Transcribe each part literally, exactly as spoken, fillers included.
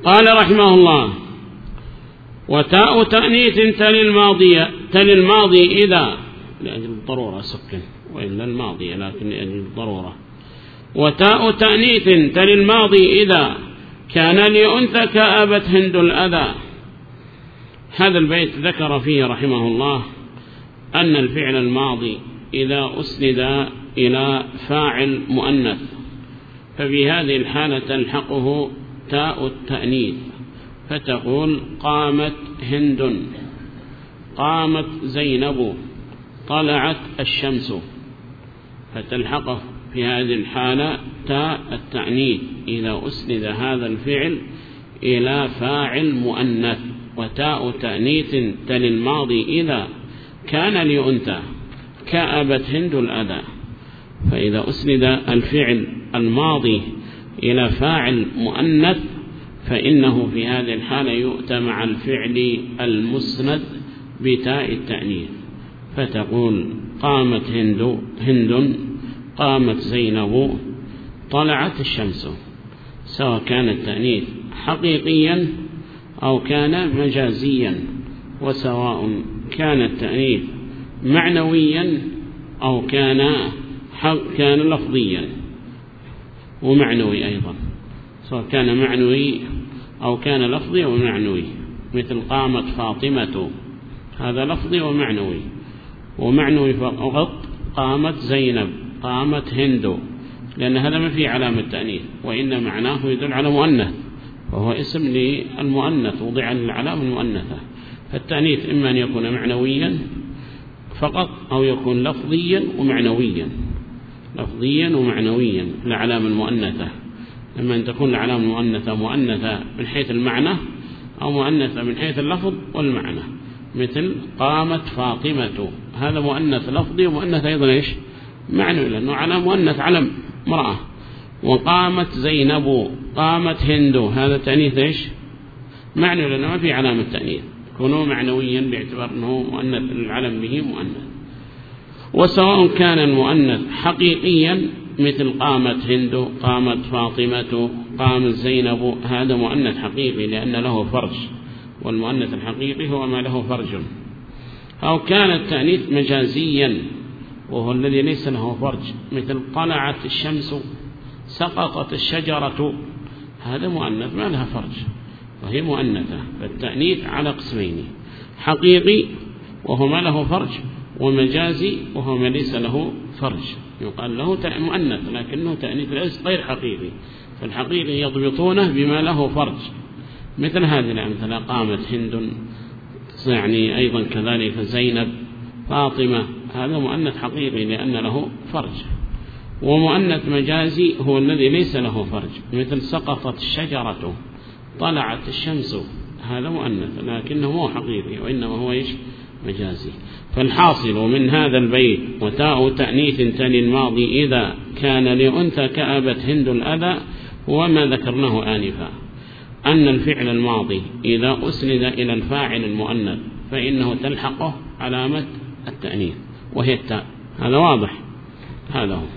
قال رحمه الله: وتاء تأنيث تلي الماضي تلي الماضي إذا لأجل الضرورة سكن وإلا الماضي لكن لأجل الضرورة. وتاء تأنيث تلي الماضي إذا كان لأنثى كأبت هند الأذى. هذا البيت ذكر فيه رحمه الله أن الفعل الماضي إذا أسند إلى فاعل مؤنث ففي هذه الحالة تلحقه تاء التأنيث فتقول: قامت هند، قامت زينب، طلعت الشمس، فتلحقه في هذه الحالة تاء التأنيث إذا أسند هذا الفعل إلى فاعل مؤنث. وتاء تأنيث تلي الماضي إذا كان لأنثى كأبت هند الأذى. فإذا أسند الفعل الماضي إلى فاعل مؤنث فإنه في هذه الحالة يؤتى مع الفعل المسند بتاء التأنيث فتقول: قامت هند هند قامت زينب، طلعت الشمس، سواء كان التأنيث حقيقيا أو كان مجازيا، وسواء كان التأنيث معنويا أو كان كان لفظيا ومعنوي أيضا، سواء كان معنوي أو كان لفظي أو معنوي، مثل قامت فاطمة، هذا لفظي ومعنوي. ومعنوي فقط قامت زينب، قامت هند، لأن هذا ما فيه علامة تأنيث وإن معناه يدل على مؤنث، وهو اسم للمؤنث وضع العلامة المؤنثة. فالتأنيث إما أن يكون معنويا فقط أو يكون لفظيا ومعنويا، لفظيا ومعنويا العلامة المؤنثة. لما أن تكون العلامة المؤنثة مؤنثة من حيث المعنى أو مؤنثة من حيث اللفظ والمعنى، مثل قامت فاطمة، هذا مؤنث لفظي ومؤنث أيضا إيش معنوي لأنه على مؤنث علم امرأة. وقامت زينب، قامت هند، هذا تأنيث إيش معنوي لأنه ما في علامة تأنيث، كونه معنويا باعتبار أنه مؤنث العلم به مؤنث. وسواء كان المؤنث حقيقيا مثل قامت هند، قامت فاطمة، قامت زينب، هذا مؤنث حقيقي لأن له فرج، والمؤنث الحقيقي هو ما له فرج. أو كان التأنيث مجازيا وهو الذي ليس له فرج، مثل طلعت الشمس، سقطت الشجرة، هذا مؤنث ما لها فرج وهي مؤنثة. فالتأنيث على قسمين: حقيقي وهو ما له فرج، ومجازي وهو ما ليس له فرج، يقال له مؤنث لكنه تأنيث ليس غير حقيقي. فالحقيقي يضبطونه بما له فرج، مثل هذه الأمثلة: قامت هند، يعني أيضا كذلك زينب، فاطمة، هذا مؤنث حقيقي لأن له فرج. ومؤنث مجازي هو الذي ليس له فرج، مثل سقطت الشجرة، طلعت الشمس، هذا مؤنث لكنه مو حقيقي وإنما هو إيش مجازي. فالحاصل من هذا البيت: وتاء تأنيث تلي الماضي إذا كان لأنثى كأبت هند الأذى، وما ذكرناه آنفا أن الفعل الماضي إذا أسند إلى الفاعل المؤنث فإنه تلحقه علامة التأنيث وهي التاء، هذا واضح. هذا هو.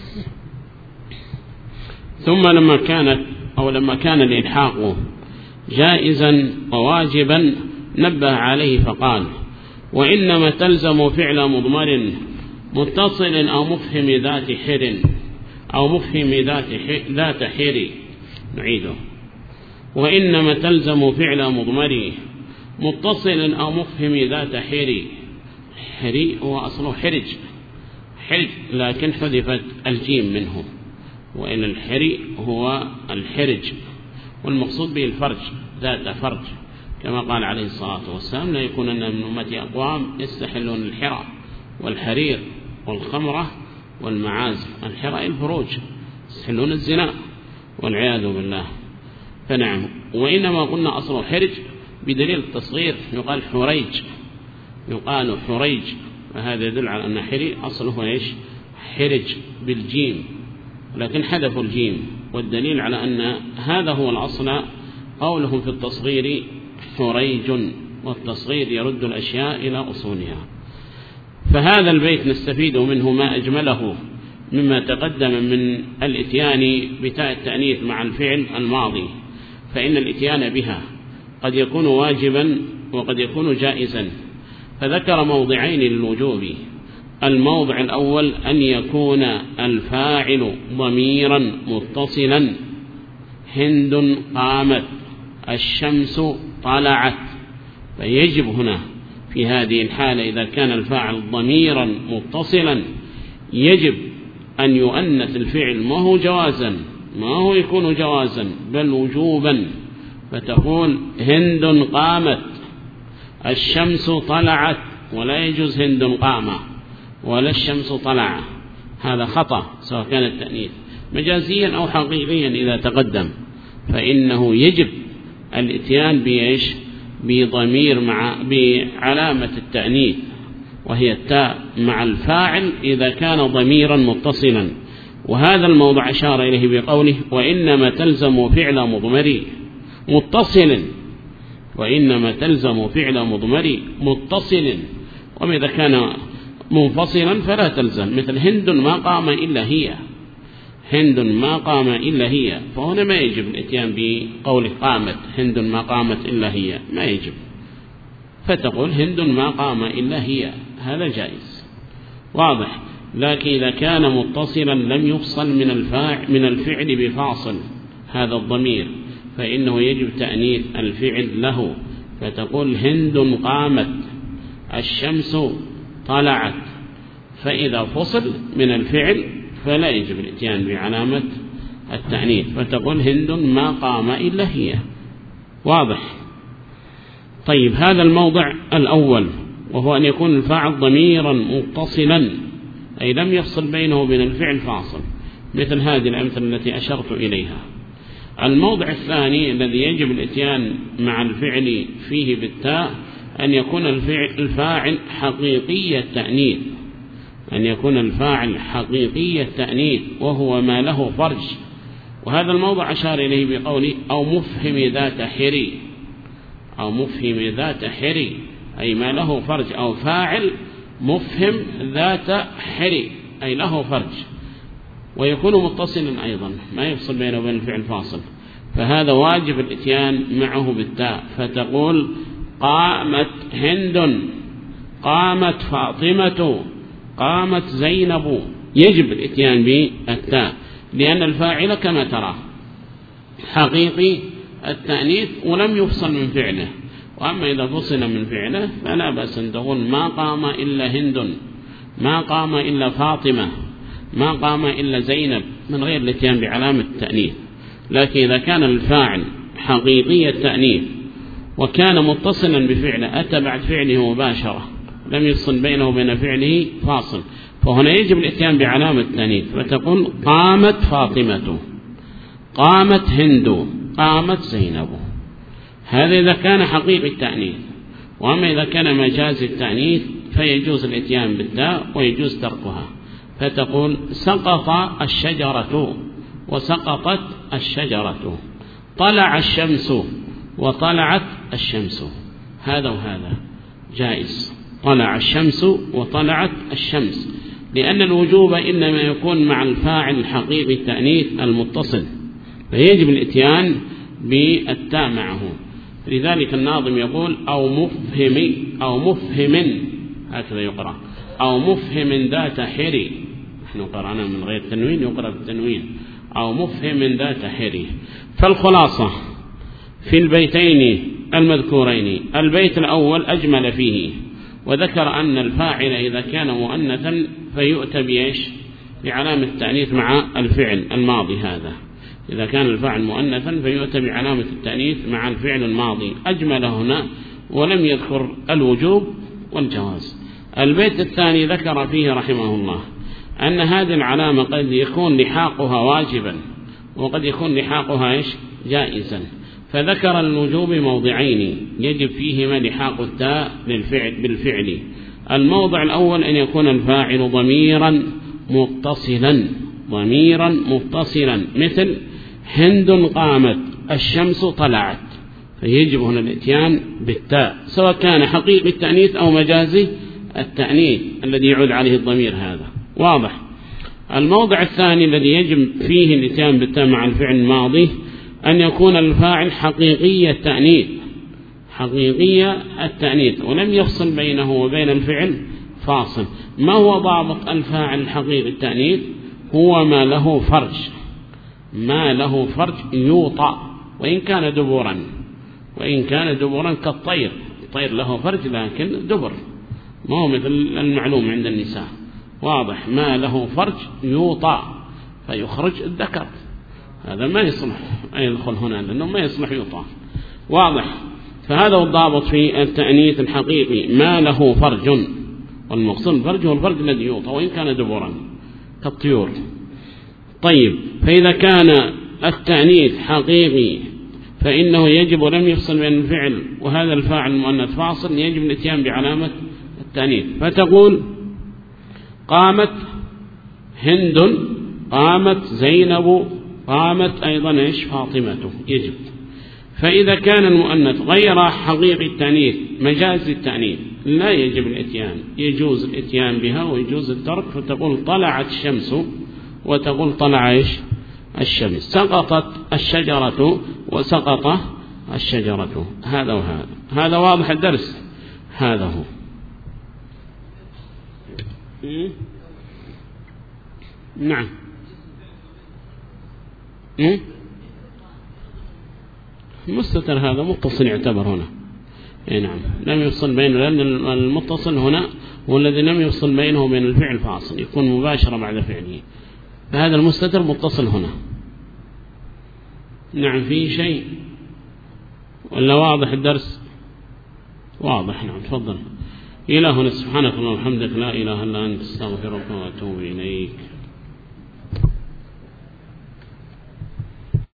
ثم لما كانت أو لما كان الإلحاق جائزا وواجبا نبه عليه فقال: وإنما تلزم فعل مضمر متصل أو مفهم ذات حر أو مفهم ذات ذات حر. نعيده: وإنما تلزم فعل مضمر متصل أو مفهم ذات حر. حري هو أصله حرج، حرج لكن حذفت الجيم منه، وإن الحري هو الحرج والمقصود به الفرج، ذات فرج، كما قال عليه الصلاة والسلام: لا يكونن من أمتي أقوام يستحلون الحرى والحرير والخمرة والمعازف. الحرى الفروج، يستحلون الزنا والعياذ بالله. فنعم. وإنما قلنا أصله حرج بدليل التصغير، يقال حريج، يقال حريج، وهذا يدل على أن حري أصله إيش حرج بالجيم، لكن حذفوا الجيم، والدليل على أن هذا هو الأصل قولهم في التصغير حريج، والتصغير يرد الأشياء إلى أصولها. فهذا البيت نستفيد منه ما أجمله مما تقدم من الإتيان بتاء التأنيث مع الفعل الماضي، فإن الإتيان بها قد يكون واجبا وقد يكون جائزا، فذكر موضعين للوجوب. الموضع الأول أن يكون الفاعل ضميرا متصلا، هند قامت، الشمس طلعت، فيجب هنا في هذه الحالة إذا كان الفاعل ضميرا متصلا يجب أن يؤنث الفعل، ما هو جوازا، ما هو يكون جوازا بل وجوبا، فتقول هند قامت، الشمس طلعت، ولا يجوز هند قامة ولا الشمس طلع، هذا خطأ سواء كان التأنيث مجازيا أو حقيقيا إذا تقدم، فإنه يجب الاتيان بإيش؟ بضمير مع بعلامة التأنيث وهي التاء مع الفاعل إذا كان ضميرا متصلا. وهذا الموضع أشار إليه بقوله وإنما تلزم فعل مضمر متصل، وإنما تلزم فعل مضمر متصل، وإذا كان منفصلا فلا تلزم، مثل هند ما قام إلا هي، هند ما قام إلا هي، فهنا ما يجب الاتيان بقوله قامت، هند ما قامت إلا هي ما يجب، فتقول هند ما قام إلا هي، هذا جائز واضح. لكن إذا كان متصلا لم يفصل من الفاعل من الفعل بفاصل هذا الضمير، فإنه يجب تأنيث الفعل له، فتقول هند قامت، الشمس طلعت، فإذا فصل من الفعل فلا يجب الاتيان بعلامة التأنيث، فتقول هند ما قام إلا هي، واضح. طيب هذا الموضع الأول، وهو أن يكون الفاعل ضميرا متصلا أي لم يفصل بينه وبين الفعل فاصل، مثل هذه الأمثلة التي أشرت إليها. الموضع الثاني الذي يجب الاتيان مع الفعل فيه بالتاء أن يكون الفاعل حقيقي التأنيث، أن يكون الفاعل حقيقي التأنيث وهو ما له فرج، وهذا الموضع أشار إليه بقوله أو مفهم ذات حري، أو مفهم ذات حري أي ما له فرج، أو فاعل مفهم ذات حري أي له فرج، ويكون متصلا أيضا ما يفصل بينه وبين الفعل فاصل، فهذا واجب الاتيان معه بالتاء، فتقول قامت هند، قامت فاطمة، قامت زينب، يجب الاتيان بالتاء لأن الفاعل كما ترى حقيقي التأنيث ولم يفصل من فعله، وأما إذا فصل من فعله فلا بأس أن تقول ما قام إلا هند، ما قام إلا فاطمة، ما قام إلا زينب، من غير الاتيان بعلامة التأنيث. لكن إذا كان الفاعل حقيقي التأنيث وكان متصلا بفعله أتى بعد فعله مباشرة لم يفصل بينه وبين فعله فاصل، فهنا يجب الاتيان بعلامة التأنيث، فتقول قامت فاطمة، قامت هند، قامت زينب، هذا إذا كان حقيقي التأنيث. وأما إذا كان مجاز التأنيث فيجوز الاتيان بالتاء ويجوز تركها، فتقول سقط الشجرة وسقطت الشجرة، طلع الشمس وطلعت الشمس، هذا وهذا جائز، طلع الشمس وطلعت الشمس، لأن الوجوب إنما يكون مع الفاعل الحقيقي التأنيث المتصل، فيجب الاتيان بالتاء معه. لذلك الناظم يقول أو مفهم أو مفهم، هكذا يقرأ، أو مفهم ذات حري، نحن قرأنا من غير تنوين يقرأ بالتنوين، أو مفهم ذات حري. فالخلاصة في البيتين المذكورين، البيت الأول أجمل فيه وذكر أن الفاعل إذا كان مؤنثا فيؤتى بإيش؟ بعلامة التأنيث مع الفعل الماضي، هذا إذا كان الفاعل مؤنثا فيؤتى بعلامة التأنيث مع الفعل الماضي، أجمل هنا ولم يذكر الوجوب والجواز. البيت الثاني ذكر فيه رحمه الله أن هذه العلامة قد يكون لحاقها واجبا وقد يكون لحاقها إيش؟ جائزا، فذكر الوجوب موضعين يجب فيهما لحاق التاء للفعل بالفعل. الموضع الأول أن يكون الفاعل ضميرا متصلا، ضميرا متصلا، مثل هند قامت، الشمس طلعت، فيجب هنا الاتيان بالتاء سواء كان حقيقي التأنيث أو مجازي التأنيث الذي يعود عليه الضمير، هذا واضح. الموضع الثاني الذي يجب فيه الاتيان بالتاء مع الفعل الماضي أن يكون الفاعل حقيقي التأنيث حقيقي التأنيث ولم يفصل بينه وبين الفعل فاصل. ما هو ضابط الفاعل الحقيقي التأنيث؟ هو ما له فرج ما له فرج يوطأ وإن كان دبورا وإن كان دبورا كالطير. الطير له فرج لكن دبر ما هو مثل المعلوم عند النساء. واضح؟ ما له فرج يوطأ فيخرج الذكر، هذا ما يصلح أن يدخل هنا لأنه ما يصلح يوطأ. واضح؟ فهذا هو الضابط في التأنيث الحقيقي ما له فرج، والمقصود الفرج هو الفرج الذي يوطأ وإن كان دبورا كالطيور. طيب، فإذا كان التأنيث حقيقي فإنه يجب ولم يفصل بين الفعل وهذا الفاعل المؤنث فاصل يجب الاتيان بعلامة التأنيث. فتقول قامت هند، قامت زينب، قامت أيضا إيش فاطمة، يجب. فإذا كان المؤنث غير حقيقي التأنيث مجاز التأنيث لا يجب الاتيان، يجوز الاتيان بها ويجوز الترك. فتقول طلعت الشمس وتقول طلع إيش الشمس، سقطت الشجرة وسقط الشجرة. هذا وهذا. هذا واضح الدرس؟ هذا هو. نعم. مستتر هذا متصل يعتبر هنا. اي نعم، لم يفصل بينه لأن المتصل هنا هو الذي لم يفصل بينه وبين الفعل فاصل يكون مباشرة بعد فعله، فهذا المستتر متصل هنا. نعم. في شيء ولا واضح الدرس؟ واضح. نعم تفضل. إلهنا سبحانك اللهم وبحمدك لا إله إلا أنت استغفرك وأتوب إليك.